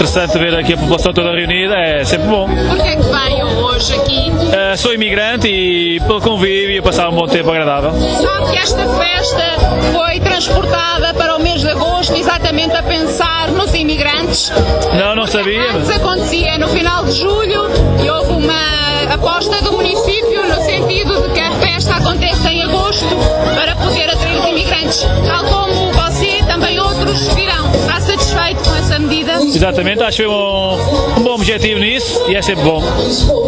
interessante ver aqui a população toda reunida, é sempre bom. Porquê é que veio hoje aqui? Sou imigrante e pelo convívio passar um bom tempo agradável. Sabe que esta festa foi transportada para o mês de agosto, exatamente a pensar nos imigrantes? Não sabia. Antes acontecia no final de julho e houve uma aposta do município no sentido de que a festa aconteça em agosto para poder atrair os imigrantes. Tal como você, também outros virão. Está satisfeito com essa medida? Exatamente, acho que foi um bom objetivo nisso e é sempre bom.